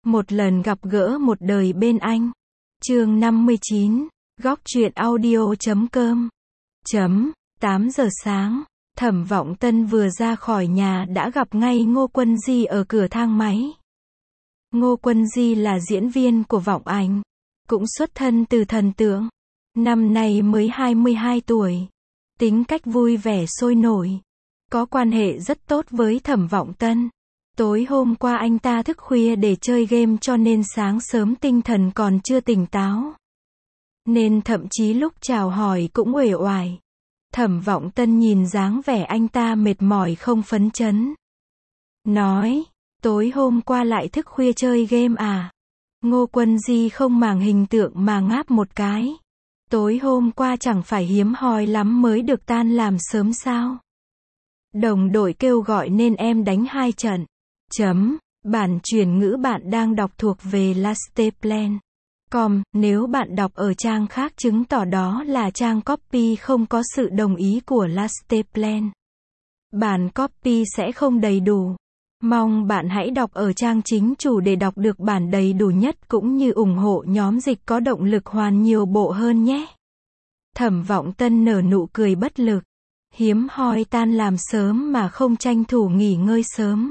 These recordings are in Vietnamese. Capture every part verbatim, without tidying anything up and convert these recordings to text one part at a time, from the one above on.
Một lần gặp gỡ một đời bên anh. Chương năm mươi chín. Góc truyện audio chấm com. Chấm. tám giờ sáng, Thẩm Vọng Tân vừa ra khỏi nhà đã gặp ngay Ngô Quân Di ở cửa thang máy. Ngô Quân Di là diễn viên của Vọng Ảnh, cũng xuất thân từ thần tượng. Năm nay mới hai mươi hai tuổi. Tính cách vui vẻ sôi nổi. Có quan hệ rất tốt với Thẩm Vọng Tân. Tối hôm qua anh ta thức khuya để chơi game cho nên sáng sớm tinh thần còn chưa tỉnh táo. Nên thậm chí lúc chào hỏi cũng uể oải. Thẩm Vọng Tân nhìn dáng vẻ anh ta mệt mỏi không phấn chấn. Nói, tối hôm qua lại thức khuya chơi game à? Ngô Quân Di không màng hình tượng mà ngáp một cái. Tối hôm qua chẳng phải hiếm hoi lắm mới được tan làm sớm sao? Đồng đội kêu gọi nên em đánh hai trận. Chấm. Bản chuyển ngữ bạn đang đọc thuộc về lasteplan chấm com, nếu bạn đọc ở trang khác chứng tỏ đó là trang copy không có sự đồng ý của Lasteplan. Bản copy sẽ không đầy đủ. Mong bạn hãy đọc ở trang chính chủ để đọc được bản đầy đủ nhất cũng như ủng hộ nhóm dịch có động lực hoàn nhiều bộ hơn nhé. Thẩm Vọng Tân nở nụ cười bất lực. Hiếm hoi tan làm sớm mà không tranh thủ nghỉ ngơi sớm.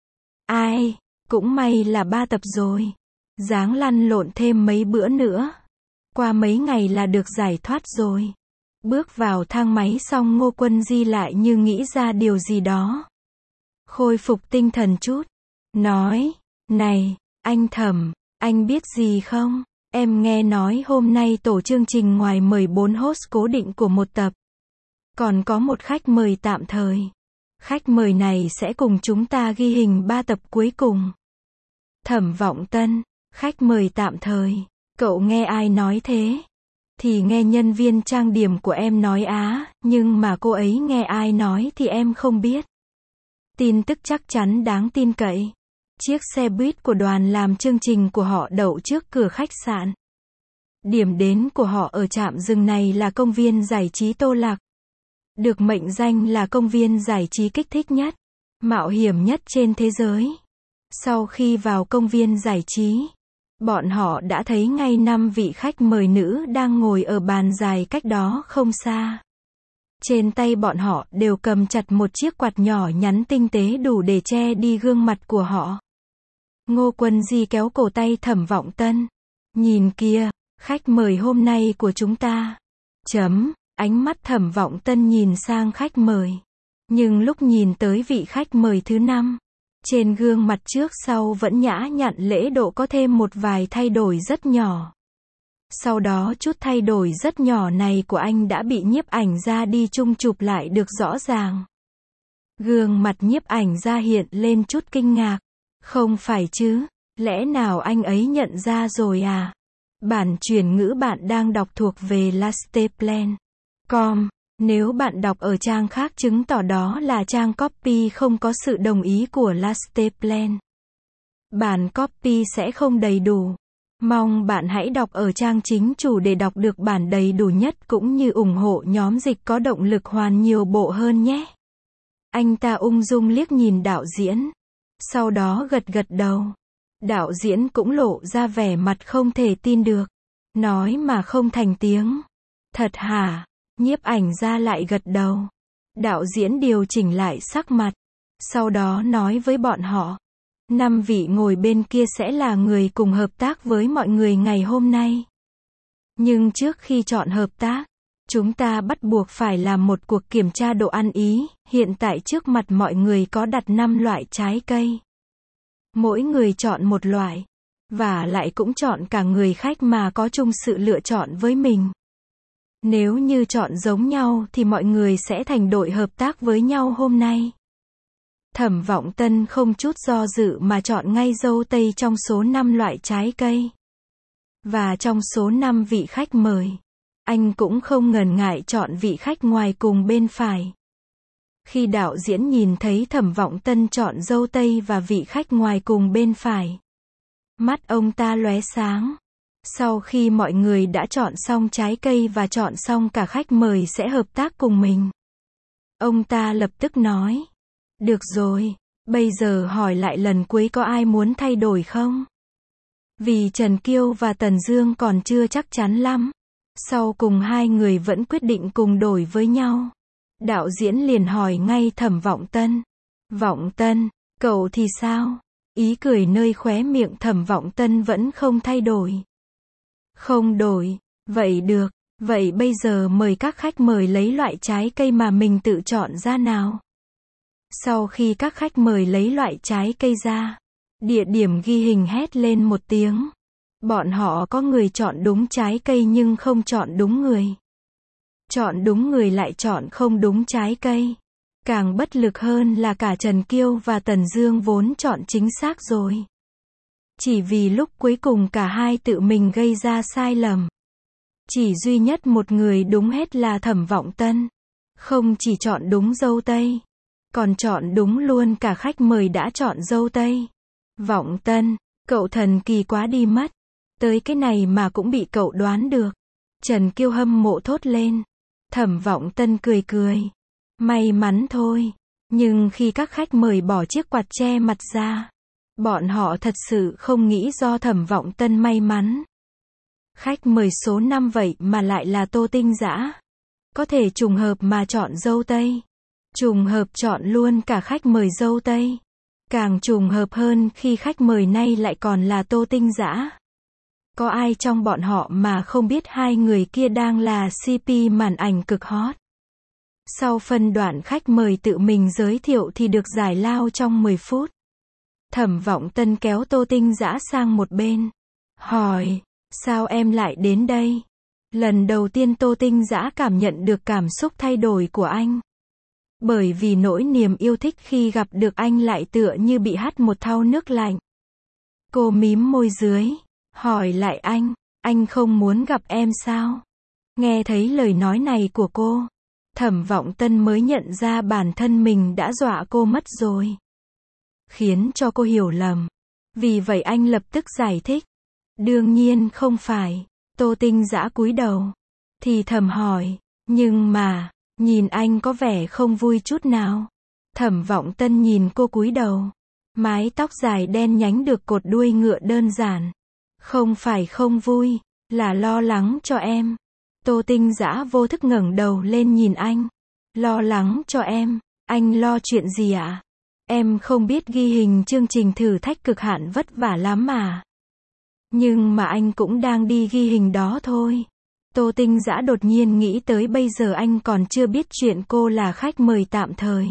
Ai, cũng may là ba tập rồi. Dáng lăn lộn thêm mấy bữa nữa. Qua mấy ngày là được giải thoát rồi. Bước vào thang máy xong Ngô Quân Di lại như nghĩ ra điều gì đó. Khôi phục tinh thần chút. Nói, này, anh Thẩm, anh biết gì không? Em nghe nói hôm nay tổ chương trình ngoài mời bốn host cố định của một tập. Còn có một khách mời tạm thời. Khách mời này sẽ cùng chúng ta ghi hình ba tập cuối cùng. Thẩm Vọng Tân, khách mời tạm thời. Cậu nghe ai nói thế? Thì nghe nhân viên trang điểm của em nói á, nhưng mà cô ấy nghe ai nói thì em không biết. Tin tức chắc chắn đáng tin cậy. Chiếc xe buýt của đoàn làm chương trình của họ đậu trước cửa khách sạn. Điểm đến của họ ở trạm dừng này là công viên giải trí Tô Lạc. Được mệnh danh là công viên giải trí kích thích nhất, mạo hiểm nhất trên thế giới. Sau khi vào công viên giải trí, bọn họ đã thấy ngay năm vị khách mời nữ đang ngồi ở bàn dài cách đó không xa. Trên tay bọn họ đều cầm chặt một chiếc quạt nhỏ nhắn tinh tế đủ để che đi gương mặt của họ. Ngô Quân Di kéo cổ tay Thẩm Vọng Tân. Nhìn kia, khách mời hôm nay của chúng ta. Chấm. Ánh mắt Thẩm Vọng Tân nhìn sang khách mời. Nhưng lúc nhìn tới vị khách mời thứ năm, trên gương mặt trước sau vẫn nhã nhặn lễ độ có thêm một vài thay đổi rất nhỏ. Sau đó chút thay đổi rất nhỏ này của anh đã bị nhiếp ảnh gia đi chung chụp lại được rõ ràng. Gương mặt nhiếp ảnh gia hiện lên chút kinh ngạc. Không phải chứ, lẽ nào anh ấy nhận ra rồi à? Bản chuyển ngữ bạn đang đọc thuộc về lasteplan chấm com, nếu bạn đọc ở trang khác chứng tỏ đó là trang copy không có sự đồng ý của Lasteplan. Bản copy sẽ không đầy đủ. Mong bạn hãy đọc ở trang chính chủ để đọc được bản đầy đủ nhất cũng như ủng hộ nhóm dịch có động lực hoàn nhiều bộ hơn nhé. Anh ta ung dung liếc nhìn đạo diễn. Sau đó gật gật đầu. Đạo diễn cũng lộ ra vẻ mặt không thể tin được. Nói mà không thành tiếng. Thật hả? Nhiếp ảnh gia lại gật đầu. Đạo diễn điều chỉnh lại sắc mặt. Sau đó nói với bọn họ. Năm vị ngồi bên kia sẽ là người cùng hợp tác với mọi người ngày hôm nay. Nhưng trước khi chọn hợp tác, chúng ta bắt buộc phải làm một cuộc kiểm tra độ ăn ý. Hiện tại trước mặt mọi người có đặt năm loại trái cây. Mỗi người chọn một loại. Và lại cũng chọn cả người khách mà có chung sự lựa chọn với mình. Nếu như chọn giống nhau thì mọi người sẽ thành đội hợp tác với nhau hôm nay. Thẩm Vọng Tân không chút do dự mà chọn ngay dâu tây trong số năm loại trái cây. Và trong số năm vị khách mời, anh cũng không ngần ngại chọn vị khách ngoài cùng bên phải. Khi đạo diễn nhìn thấy Thẩm Vọng Tân chọn dâu tây và vị khách ngoài cùng bên phải, mắt ông ta lóe sáng. Sau khi mọi người đã chọn xong trái cây và chọn xong cả khách mời sẽ hợp tác cùng mình, ông ta lập tức nói. Được rồi, bây giờ hỏi lại lần cuối có ai muốn thay đổi không? Vì Trần Kiêu và Tần Dương còn chưa chắc chắn lắm. Sau cùng hai người vẫn quyết định cùng đổi với nhau. Đạo diễn liền hỏi ngay Thẩm Vọng Tân. Vọng Tân, cậu thì sao? Ý cười nơi khóe miệng Thẩm Vọng Tân vẫn không thay đổi. Không đổi, vậy được, vậy bây giờ mời các khách mời lấy loại trái cây mà mình tự chọn ra nào. Sau khi các khách mời lấy loại trái cây ra, địa điểm ghi hình hét lên một tiếng. Bọn họ có người chọn đúng trái cây nhưng không chọn đúng người. Chọn đúng người lại chọn không đúng trái cây. Càng bất lực hơn là cả Trần Kiêu và Tần Dương vốn chọn chính xác rồi. Chỉ vì lúc cuối cùng cả hai tự mình gây ra sai lầm. Chỉ duy nhất một người đúng hết là Thẩm Vọng Tân. Không chỉ chọn đúng dâu tây, còn chọn đúng luôn cả khách mời đã chọn dâu tây. Vọng Tân, cậu thần kỳ quá đi mất. Tới cái này mà cũng bị cậu đoán được. Trần Kiêu hâm mộ thốt lên. Thẩm Vọng Tân cười cười. May mắn thôi. Nhưng khi các khách mời bỏ chiếc quạt che mặt ra, bọn họ thật sự không nghĩ do Thẩm Vọng Tân may mắn. Khách mời số năm vậy mà lại là Tô Tinh Dã. Có thể trùng hợp mà chọn dâu tây. Trùng hợp chọn luôn cả khách mời dâu tây. Càng trùng hợp hơn khi khách mời nay lại còn là Tô Tinh Dã. Có ai trong bọn họ mà không biết hai người kia đang là xê pê màn ảnh cực hot. Sau phân đoạn khách mời tự mình giới thiệu thì được giải lao trong mười phút. Thẩm Vọng Tân kéo Tô Tinh Dã sang một bên. Hỏi, sao em lại đến đây? Lần đầu tiên Tô Tinh Dã cảm nhận được cảm xúc thay đổi của anh. Bởi vì nỗi niềm yêu thích khi gặp được anh lại tựa như bị hắt một thau nước lạnh. Cô mím môi dưới, hỏi lại anh, anh không muốn gặp em sao? Nghe thấy lời nói này của cô, Thẩm Vọng Tân mới nhận ra bản thân mình đã dọa cô mất rồi. Khiến cho cô hiểu lầm. Vì vậy anh lập tức giải thích. Đương nhiên không phải. Tô Tinh Dã cúi đầu. Thì thầm hỏi, nhưng mà, nhìn anh có vẻ không vui chút nào. Thẩm Vọng Tân nhìn cô cúi đầu. Mái tóc dài đen nhánh được cột đuôi ngựa đơn giản. Không phải không vui, là lo lắng cho em. Tô Tinh Dã vô thức ngẩng đầu lên nhìn anh. Lo lắng cho em, anh lo chuyện gì ạ? À? Em không biết ghi hình chương trình thử thách cực hạn vất vả lắm mà. Nhưng mà anh cũng đang đi ghi hình đó thôi. Tô Tinh Dã đột nhiên nghĩ tới bây giờ anh còn chưa biết chuyện cô là khách mời tạm thời.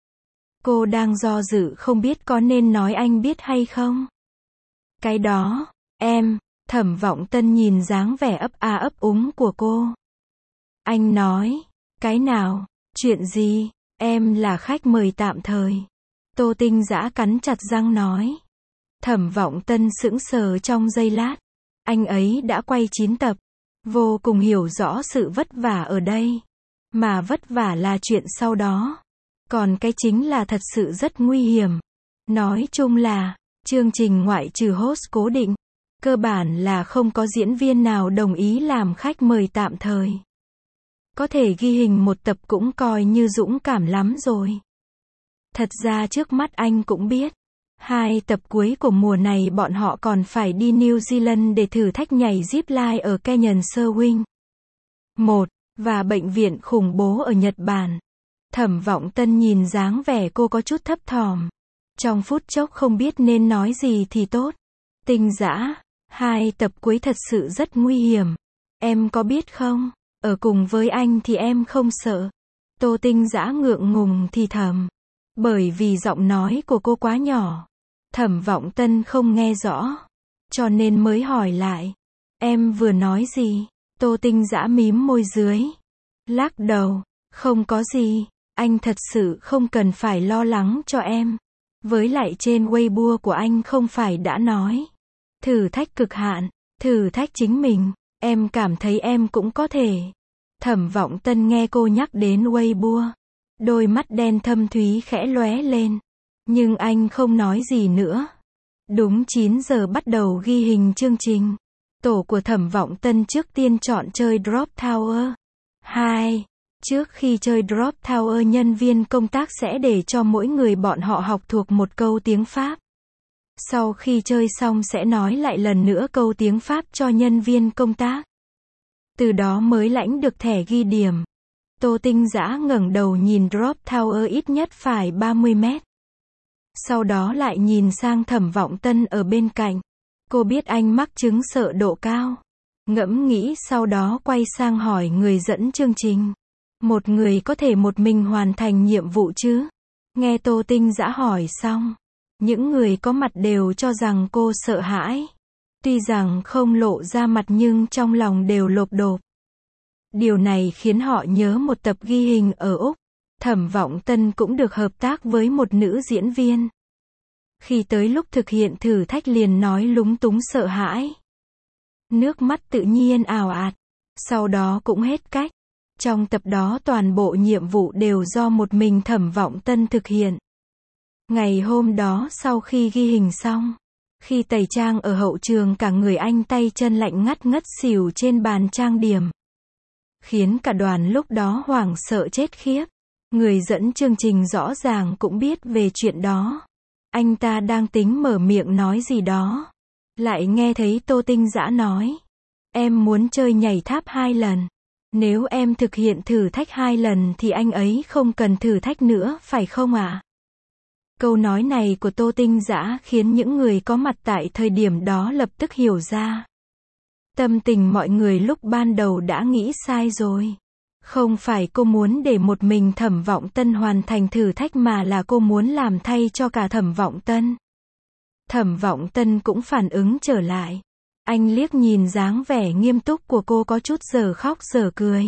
Cô đang do dự không biết có nên nói anh biết hay không. Cái đó, em, Thẩm Vọng Tân nhìn dáng vẻ ấp a ấp úng của cô. Anh nói, cái nào, chuyện gì, em là khách mời tạm thời. Tô Tinh Dã cắn chặt răng nói. Thẩm Vọng Tân sững sờ trong giây lát. Anh ấy đã quay chín tập. Vô cùng hiểu rõ sự vất vả ở đây. Mà vất vả là chuyện sau đó. Còn cái chính là thật sự rất nguy hiểm. Nói chung là, chương trình ngoại trừ host cố định, cơ bản là không có diễn viên nào đồng ý làm khách mời tạm thời. Có thể ghi hình một tập cũng coi như dũng cảm lắm rồi. Thật ra trước mắt anh cũng biết. Hai tập cuối của mùa này bọn họ còn phải đi New Zealand để thử thách nhảy zipline ở Canyon Swing. Một, và bệnh viện khủng bố ở Nhật Bản. Thẩm Vọng Tân nhìn dáng vẻ cô có chút thấp thỏm. Trong phút chốc không biết nên nói gì thì tốt. Tinh Dã, hai tập cuối thật sự rất nguy hiểm. Em có biết không, ở cùng với anh thì em không sợ. Tô Tinh Dã ngượng ngùng thì thầm. Bởi vì giọng nói của cô quá nhỏ. Thẩm Vọng Tân không nghe rõ. Cho nên mới hỏi lại. Em vừa nói gì? Tô Tinh Dã mím môi dưới. Lắc đầu. Không có gì. Anh thật sự không cần phải lo lắng cho em. Với lại trên Weibo của anh không phải đã nói. Thử thách cực hạn. Thử thách chính mình. Em cảm thấy em cũng có thể. Thẩm Vọng Tân nghe cô nhắc đến Weibo. Đôi mắt đen thâm thúy khẽ lóe lên. Nhưng anh không nói gì nữa. Đúng chín giờ bắt đầu ghi hình chương trình. Tổ của Thẩm Vọng Tân trước tiên chọn chơi Drop Tower. Hai. Trước khi chơi Drop Tower nhân viên công tác sẽ để cho mỗi người bọn họ học thuộc một câu tiếng Pháp. Sau khi chơi xong sẽ nói lại lần nữa câu tiếng Pháp cho nhân viên công tác. Từ đó mới lãnh được thẻ ghi điểm. Tô Tinh Dã ngẩng đầu nhìn Drop Tower ít nhất phải ba mươi mét. Sau đó lại nhìn sang Thẩm Vọng Tân ở bên cạnh. Cô biết anh mắc chứng sợ độ cao. Ngẫm nghĩ sau đó quay sang hỏi người dẫn chương trình. Một người có thể một mình hoàn thành nhiệm vụ chứ? Nghe Tô Tinh Dã hỏi xong, những người có mặt đều cho rằng cô sợ hãi. Tuy rằng không lộ ra mặt nhưng trong lòng đều lộp độp. Điều này khiến họ nhớ một tập ghi hình ở Úc. Thẩm Vọng Tân cũng được hợp tác với một nữ diễn viên. Khi tới lúc thực hiện thử thách liền nói lúng túng sợ hãi. Nước mắt tự nhiên ào ạt. Sau đó cũng hết cách. Trong tập đó toàn bộ nhiệm vụ đều do một mình Thẩm Vọng Tân thực hiện. Ngày hôm đó sau khi ghi hình xong, khi tẩy trang ở hậu trường cả người anh tay chân lạnh ngắt ngất xỉu trên bàn trang điểm. Khiến cả đoàn lúc đó hoảng sợ chết khiếp. Người dẫn chương trình rõ ràng cũng biết về chuyện đó. Anh ta đang tính mở miệng nói gì đó. Lại nghe thấy Tô Tinh Dã nói. Em muốn chơi nhảy tháp hai lần. Nếu em thực hiện thử thách hai lần thì anh ấy không cần thử thách nữa phải không ạ? À? Câu nói này của Tô Tinh Dã khiến những người có mặt tại thời điểm đó lập tức hiểu ra. Tâm tình mọi người lúc ban đầu đã nghĩ sai rồi. Không phải cô muốn để một mình Thẩm Vọng Tân hoàn thành thử thách mà là cô muốn làm thay cho cả Thẩm Vọng Tân. Thẩm Vọng Tân cũng phản ứng trở lại. Anh liếc nhìn dáng vẻ nghiêm túc của cô có chút giờ khóc giờ cười.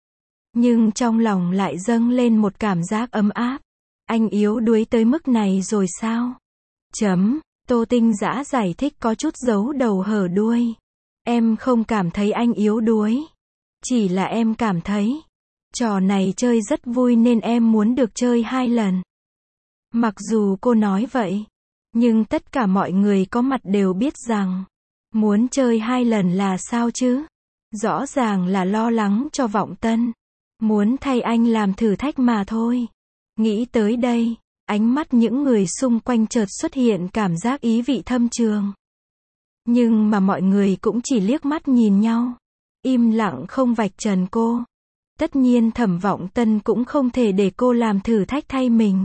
Nhưng trong lòng lại dâng lên một cảm giác ấm áp. Anh yếu đuối tới mức này rồi sao? Chấm, Tô Tinh Dã giải thích có chút giấu đầu hở đuôi. Em không cảm thấy anh yếu đuối. Chỉ là em cảm thấy trò này chơi rất vui nên em muốn được chơi hai lần. Mặc dù cô nói vậy, nhưng tất cả mọi người có mặt đều biết rằng muốn chơi hai lần là sao chứ? Rõ ràng là lo lắng cho Vọng Tân. Muốn thay anh làm thử thách mà thôi. Nghĩ tới đây, ánh mắt những người xung quanh chợt xuất hiện cảm giác ý vị thâm trường. Nhưng mà mọi người cũng chỉ liếc mắt nhìn nhau. Im lặng không vạch trần cô. Tất nhiên Thẩm Vọng Tân cũng không thể để cô làm thử thách thay mình.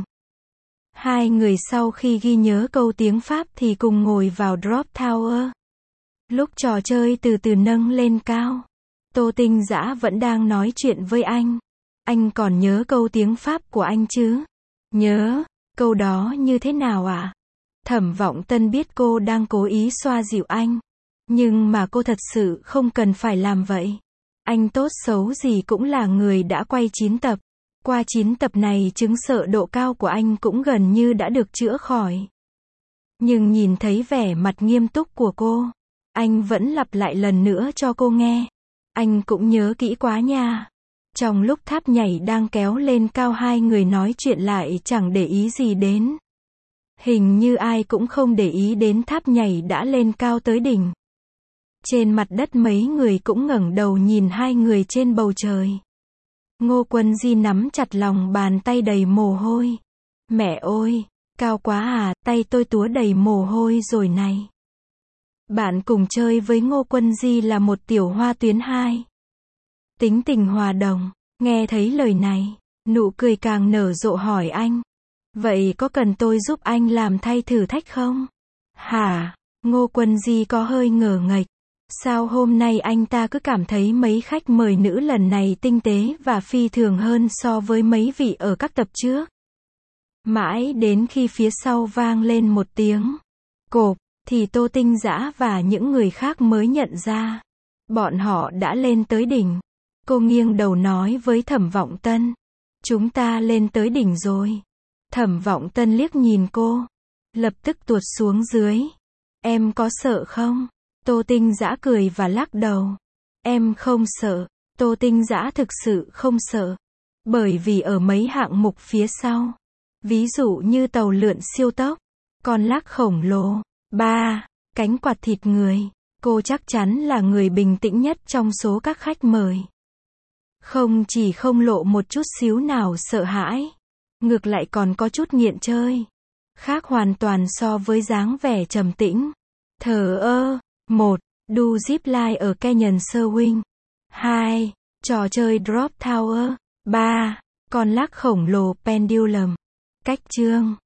Hai người sau khi ghi nhớ câu tiếng Pháp thì cùng ngồi vào Drop Tower. Lúc trò chơi từ từ nâng lên cao, Tô Tinh Dã vẫn đang nói chuyện với anh. Anh còn nhớ câu tiếng Pháp của anh chứ? Nhớ, câu đó như thế nào ạ? À? Thẩm Vọng Tân biết cô đang cố ý xoa dịu anh. Nhưng mà cô thật sự không cần phải làm vậy. Anh tốt xấu gì cũng là người đã quay chín tập. Qua chín tập này chứng sợ độ cao của anh cũng gần như đã được chữa khỏi. Nhưng nhìn thấy vẻ mặt nghiêm túc của cô, anh vẫn lặp lại lần nữa cho cô nghe. Anh cũng nhớ kỹ quá nha. Trong lúc tháp nhảy đang kéo lên cao hai người nói chuyện lại chẳng để ý gì đến. Hình như ai cũng không để ý đến tháp nhảy đã lên cao tới đỉnh. Trên mặt đất mấy người cũng ngẩng đầu nhìn hai người trên bầu trời. Ngô Quân Di nắm chặt lòng bàn tay đầy mồ hôi. Mẹ ơi, cao quá à, tay tôi túa đầy mồ hôi rồi này. Bạn cùng chơi với Ngô Quân Di là một tiểu hoa tuyến hai. Tính tình hòa đồng, nghe thấy lời này, nụ cười càng nở rộ hỏi anh. Vậy có cần tôi giúp anh làm thay thử thách không? Hả? Ngô Quân Di có hơi ngờ nghệch. Sao hôm nay anh ta cứ cảm thấy mấy khách mời nữ lần này tinh tế và phi thường hơn so với mấy vị ở các tập trước? Mãi đến khi phía sau vang lên một tiếng cộp, thì Tô Tinh Dã và những người khác mới nhận ra. Bọn họ đã lên tới đỉnh. Cô nghiêng đầu nói với Thẩm Vọng Tân. Chúng ta lên tới đỉnh rồi. Thẩm Vọng Tân liếc nhìn cô. Lập tức tuột xuống dưới. Em có sợ không? Tô Tinh Dã cười và lắc đầu. Em không sợ. Tô Tinh Dã thực sự không sợ. Bởi vì ở mấy hạng mục phía sau, ví dụ như tàu lượn siêu tốc, con lác khổng lồ, ba, cánh quạt thịt người, cô chắc chắn là người bình tĩnh nhất trong số các khách mời. Không chỉ không lộ một chút xíu nào sợ hãi, ngược lại còn có chút nghiện chơi. Khác hoàn toàn so với dáng vẻ trầm tĩnh. Thờ ơ. một. Đu zip line ở Canyon Swing. hai. Trò chơi Drop Tower. ba. Con lắc khổng lồ Pendulum. Cách chương